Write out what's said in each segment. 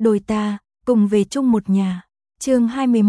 đôi ta, cùng về chung một nhà. Chương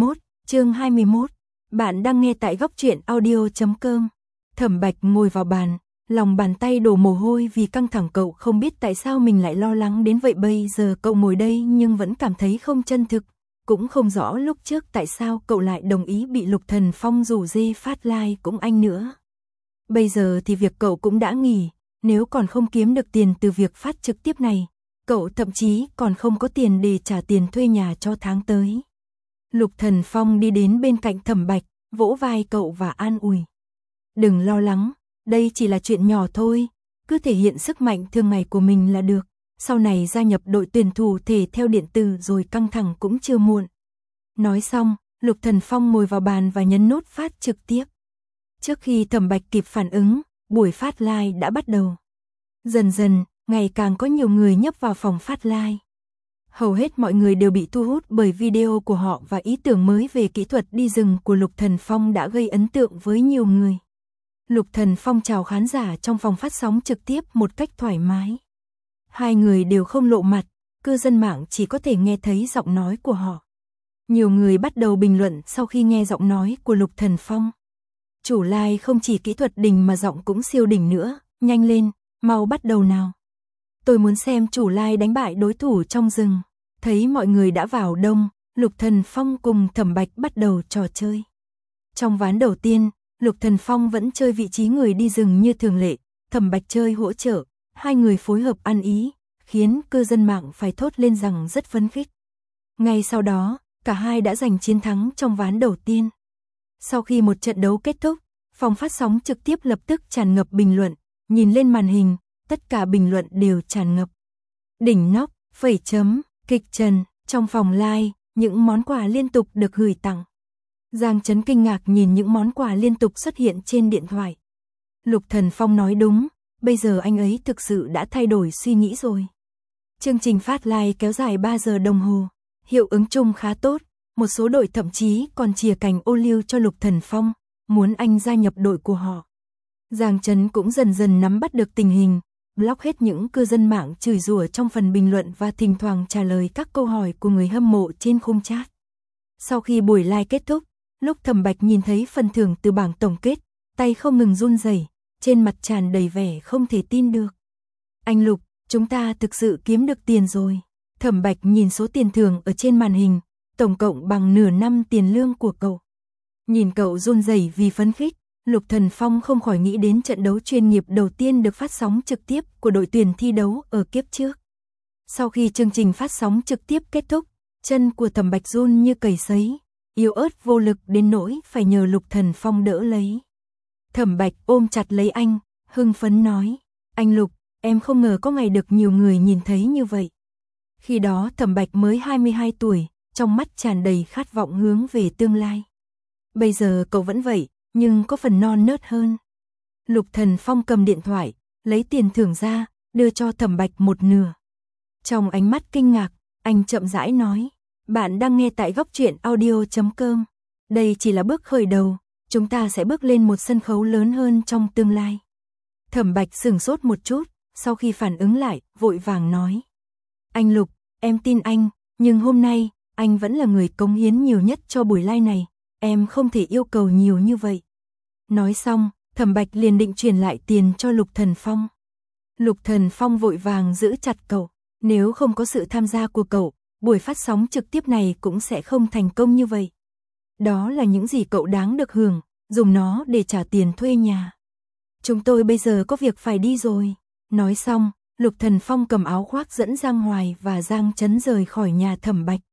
21. Bạn đang nghe tại góc truyện audio.com. Thẩm Bạch ngồi vào bàn, lòng bàn tay đổ mồ hôi vì căng thẳng. Cậu không biết tại sao mình lại lo lắng đến vậy. Bây giờ cậu ngồi đây nhưng vẫn cảm thấy không chân thực, cũng không rõ lúc trước tại sao cậu lại đồng ý bị Lục Thần Phong rủ dê phát like cũng anh nữa. Bây giờ thì việc cậu cũng đã nghỉ, nếu còn không kiếm được tiền từ việc phát trực tiếp này, cậu thậm chí còn không có tiền để trả tiền thuê nhà cho tháng tới. Lục Thần Phong đi đến bên cạnh Thẩm Bạch, vỗ vai cậu và an ủi. Đừng lo lắng, đây chỉ là chuyện nhỏ thôi, cứ thể hiện sức mạnh thường ngày của mình là được. Sau này gia nhập đội tuyển thủ thể thao điện tử rồi căng thẳng cũng chưa muộn. Nói xong, Lục Thần Phong ngồi vào bàn và nhấn nút phát trực tiếp. Trước khi Thẩm Bạch kịp phản ứng, buổi phát live đã bắt đầu. Dần dần, ngày càng có nhiều người nhấp vào phòng phát live. Hầu hết mọi người đều bị thu hút bởi video của họ và ý tưởng mới về kỹ thuật đi rừng của Lục Thần Phong đã gây ấn tượng với nhiều người. Lục Thần Phong chào khán giả trong phòng phát sóng trực tiếp một cách thoải mái. Hai người đều không lộ mặt, cư dân mạng chỉ có thể nghe thấy giọng nói của họ. Nhiều người bắt đầu bình luận sau khi nghe giọng nói của Lục Thần Phong. Chủ live không chỉ kỹ thuật đỉnh mà giọng cũng siêu đỉnh nữa, nhanh lên, mau bắt đầu nào. Tôi muốn xem chủ live đánh bại đối thủ trong rừng. Thấy mọi người đã vào đông, Lục Thần Phong cùng Thẩm Bạch bắt đầu trò chơi. Trong ván đầu tiên, Lục Thần Phong vẫn chơi vị trí người đi rừng như thường lệ, Thẩm Bạch chơi hỗ trợ, hai người phối hợp ăn ý, khiến cư dân mạng phải thốt lên rằng rất phấn khích. Ngay sau đó, cả hai đã giành chiến thắng trong ván đầu tiên. Sau khi một trận đấu kết thúc, phòng phát sóng trực tiếp lập tức tràn ngập bình luận, nhìn lên màn hình, tất cả bình luận đều tràn ngập. Đỉnh nóc, phẩy chấm, kịch trần, trong phòng live, những món quà liên tục được gửi tặng. Giang Chấn kinh ngạc nhìn những món quà liên tục xuất hiện trên điện thoại. Lục Thần Phong nói đúng, bây giờ anh ấy thực sự đã thay đổi suy nghĩ rồi. Chương trình phát live kéo dài 3 giờ đồng hồ, hiệu ứng chung khá tốt, một số đội thậm chí còn chìa cành ô liu cho Lục Thần Phong, muốn anh gia nhập đội của họ. Giang Chấn cũng dần dần nắm bắt được tình hình, block hết những cư dân mạng chửi rủa trong phần bình luận và thỉnh thoảng trả lời các câu hỏi của người hâm mộ trên khung chat. Sau khi buổi live kết thúc, lúc Thẩm Bạch nhìn thấy phần thưởng từ bảng tổng kết, tay không ngừng run rẩy, trên mặt tràn đầy vẻ không thể tin được. Anh Lục, chúng ta thực sự kiếm được tiền rồi. Thẩm Bạch nhìn số tiền thưởng ở trên màn hình, tổng cộng bằng nửa năm tiền lương của cậu. Nhìn cậu run rẩy vì phấn khích, Lục Thần Phong không khỏi nghĩ đến trận đấu chuyên nghiệp đầu tiên được phát sóng trực tiếp của đội tuyển thi đấu ở kiếp trước. Sau khi chương trình phát sóng trực tiếp kết thúc, chân của Thẩm Bạch run như cầy sấy, yếu ớt vô lực đến nỗi phải nhờ Lục Thần Phong đỡ lấy. Thẩm Bạch ôm chặt lấy anh, hưng phấn nói, anh Lục, em không ngờ có ngày được nhiều người nhìn thấy như vậy. Khi đó Thẩm Bạch mới 22 tuổi, trong mắt tràn đầy khát vọng hướng về tương lai. Bây giờ cậu vẫn vậy, nhưng có phần non nớt hơn. Lục Thần Phong cầm điện thoại, lấy tiền thưởng ra, đưa cho Thẩm Bạch một nửa. Trong ánh mắt kinh ngạc, anh chậm rãi nói, bạn đang nghe tại góc truyện audio.com. Đây chỉ là bước khởi đầu, chúng ta sẽ bước lên một sân khấu lớn hơn trong tương lai. Thẩm Bạch sửng sốt một chút, sau khi phản ứng lại, vội vàng nói. Anh Lục, em tin anh, nhưng hôm nay, anh vẫn là người cống hiến nhiều nhất cho buổi live này, em không thể yêu cầu nhiều như vậy. Nói xong, Thẩm Bạch liền định truyền lại tiền cho Lục Thần Phong. Lục Thần Phong vội vàng giữ chặt cậu, nếu không có sự tham gia của cậu, buổi phát sóng trực tiếp này cũng sẽ không thành công như vậy. Đó là những gì cậu đáng được hưởng, dùng nó để trả tiền thuê nhà. Chúng tôi bây giờ có việc phải đi rồi. Nói xong, Lục Thần Phong cầm áo khoác dẫn Giang Hoài và Giang Chấn rời khỏi nhà Thẩm Bạch.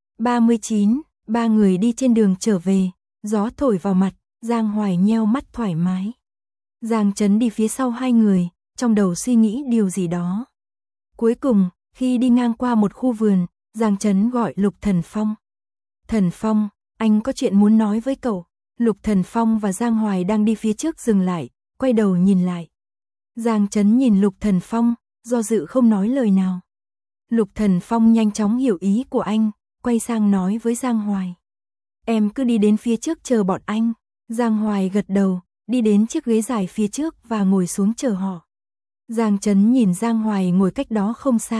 39, ba người đi trên đường trở về, gió thổi vào mặt, Giang Hoài nheo mắt thoải mái. Giang Chấn đi phía sau hai người, trong đầu suy nghĩ điều gì đó. Cuối cùng, khi đi ngang qua một khu vườn, Giang Chấn gọi Lục Thần Phong. Thần Phong, anh có chuyện muốn nói với cậu. Lục Thần Phong và Giang Hoài đang đi phía trước dừng lại, quay đầu nhìn lại. Giang Chấn nhìn Lục Thần Phong, do dự không nói lời nào. Lục Thần Phong nhanh chóng hiểu ý của anh, quay sang nói với Giang Hoài. Em cứ đi đến phía trước chờ bọn anh. Giang Hoài gật đầu, đi đến chiếc ghế dài phía trước và ngồi xuống chờ họ. Giang Chấn nhìn Giang Hoài ngồi cách đó không xa,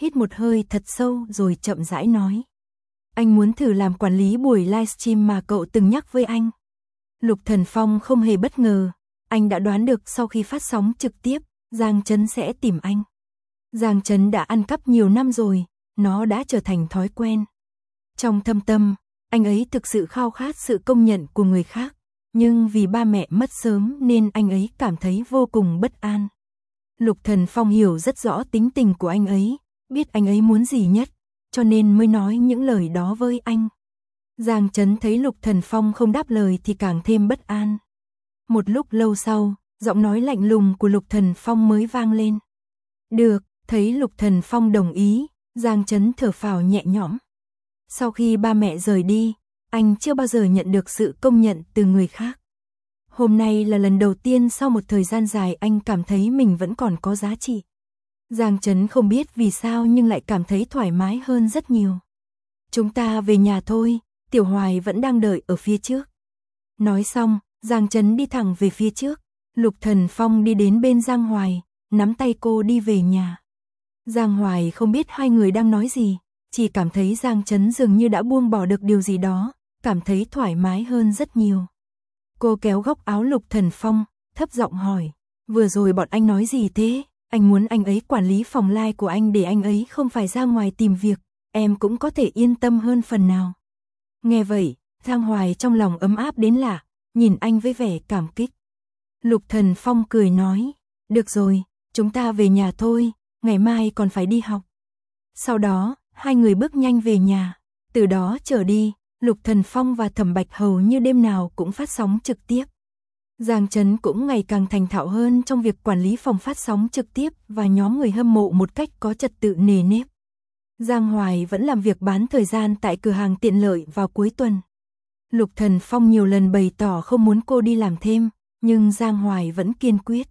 hít một hơi thật sâu rồi chậm rãi nói. Anh muốn thử làm quản lý buổi livestream mà cậu từng nhắc với anh. Lục Thần Phong không hề bất ngờ, anh đã đoán được sau khi phát sóng trực tiếp, Giang Chấn sẽ tìm anh. Giang Chấn đã ăn cắp nhiều năm rồi, nó đã trở thành thói quen. Trong thâm tâm, anh ấy thực sự khao khát sự công nhận của người khác, nhưng vì ba mẹ mất sớm nên anh ấy cảm thấy vô cùng bất an. Lục Thần Phong hiểu rất rõ tính tình của anh ấy, biết anh ấy muốn gì nhất, cho nên mới nói những lời đó với anh. Giang Chấn thấy Lục Thần Phong không đáp lời thì càng thêm bất an. Một lúc lâu sau, giọng nói lạnh lùng của Lục Thần Phong mới vang lên. Được, thấy Lục Thần Phong đồng ý, Giang Chấn thở phào nhẹ nhõm. Sau khi ba mẹ rời đi, anh chưa bao giờ nhận được sự công nhận từ người khác. Hôm nay là lần đầu tiên sau một thời gian dài anh cảm thấy mình vẫn còn có giá trị. Giang Chấn không biết vì sao nhưng lại cảm thấy thoải mái hơn rất nhiều. Chúng ta về nhà thôi, Tiểu Hoài vẫn đang đợi ở phía trước. Nói xong, Giang Chấn đi thẳng về phía trước. Lục Thần Phong đi đến bên Giang Hoài, nắm tay cô đi về nhà. Giang Hoài không biết hai người đang nói gì, chỉ cảm thấy Giang Chấn dường như đã buông bỏ được điều gì đó, cảm thấy thoải mái hơn rất nhiều. Cô kéo góc áo Lục Thần Phong, thấp giọng hỏi, vừa rồi bọn anh nói gì thế? Anh muốn anh ấy quản lý phòng live của anh để anh ấy không phải ra ngoài tìm việc, em cũng có thể yên tâm hơn phần nào. Nghe vậy, Giang Hoài trong lòng ấm áp đến lạ, nhìn anh với vẻ cảm kích. Lục Thần Phong cười nói, được rồi, chúng ta về nhà thôi, ngày mai còn phải đi học. Sau đó, hai người bước nhanh về nhà, từ đó trở đi, Lục Thần Phong và Thẩm Bạch hầu như đêm nào cũng phát sóng trực tiếp. Giang Chấn cũng ngày càng thành thạo hơn trong việc quản lý phòng phát sóng trực tiếp và nhóm người hâm mộ một cách có trật tự nề nếp. Giang Hoài vẫn làm việc bán thời gian tại cửa hàng tiện lợi vào cuối tuần. Lục Thần Phong nhiều lần bày tỏ không muốn cô đi làm thêm, nhưng Giang Hoài vẫn kiên quyết.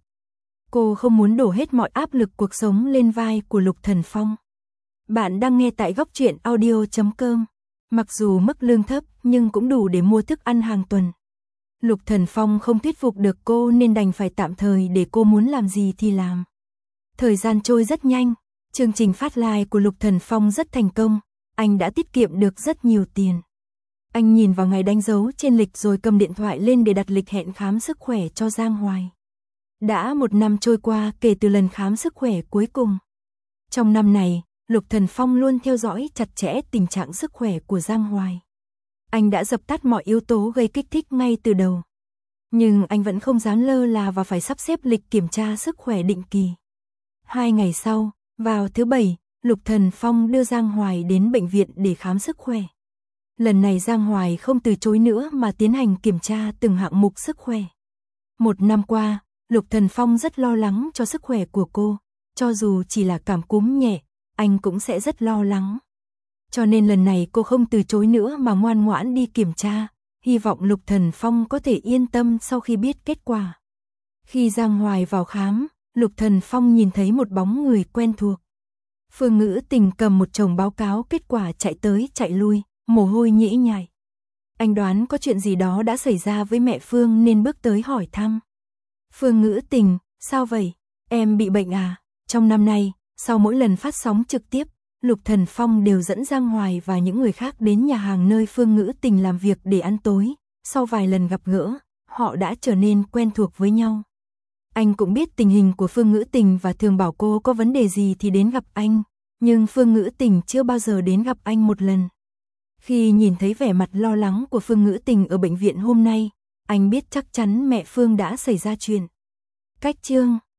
Cô không muốn đổ hết mọi áp lực cuộc sống lên vai của Lục Thần Phong. Bạn đang nghe tại Góc Truyện Audio.com. Mặc dù mức lương thấp nhưng cũng đủ để mua thức ăn hàng tuần. Lục Thần Phong không thuyết phục được cô nên đành phải tạm thời để cô muốn làm gì thì làm. Thời gian trôi rất nhanh, chương trình phát live của Lục Thần Phong rất thành công, anh đã tiết kiệm được rất nhiều tiền. Anh nhìn vào ngày đánh dấu trên lịch rồi cầm điện thoại lên để đặt lịch hẹn khám sức khỏe cho Giang Hoài. Đã 1 năm trôi qua kể từ lần khám sức khỏe cuối cùng. Trong năm này, Lục Thần Phong luôn theo dõi chặt chẽ tình trạng sức khỏe của Giang Hoài. Anh đã dập tắt mọi yếu tố gây kích thích ngay từ đầu. Nhưng anh vẫn không dám lơ là và phải sắp xếp lịch kiểm tra sức khỏe định kỳ. 2 ngày sau, vào thứ Bảy, Lục Thần Phong đưa Giang Hoài đến bệnh viện để khám sức khỏe. Lần này Giang Hoài không từ chối nữa mà tiến hành kiểm tra từng hạng mục sức khỏe. 1 năm qua, Lục Thần Phong rất lo lắng cho sức khỏe của cô, cho dù chỉ là cảm cúm nhẹ, anh cũng sẽ rất lo lắng. Cho nên lần này cô không từ chối nữa mà ngoan ngoãn đi kiểm tra, hy vọng Lục Thần Phong có thể yên tâm sau khi biết kết quả. Khi Giang Hoài vào khám, Lục Thần Phong nhìn thấy một bóng người quen thuộc. Phương Ngữ Tình cầm một chồng báo cáo kết quả chạy tới chạy lui, mồ hôi nhễ nhại. Anh đoán có chuyện gì đó đã xảy ra với mẹ Phương nên bước tới hỏi thăm. Phương Ngữ Tình, sao vậy? Em bị bệnh à? Trong năm nay, sau mỗi lần phát sóng trực tiếp, Lục Thần Phong đều dẫn Giang Hoài và những người khác đến nhà hàng nơi Phương Ngữ Tình làm việc để ăn tối. Sau vài lần gặp gỡ, họ đã trở nên quen thuộc với nhau. Anh cũng biết tình hình của Phương Ngữ Tình và thường bảo cô có vấn đề gì thì đến gặp anh, nhưng Phương Ngữ Tình chưa bao giờ đến gặp anh một lần. Khi nhìn thấy vẻ mặt lo lắng của Phương Ngữ Tình ở bệnh viện hôm nay, anh biết chắc chắn mẹ Phương đã xảy ra chuyện. Cách chương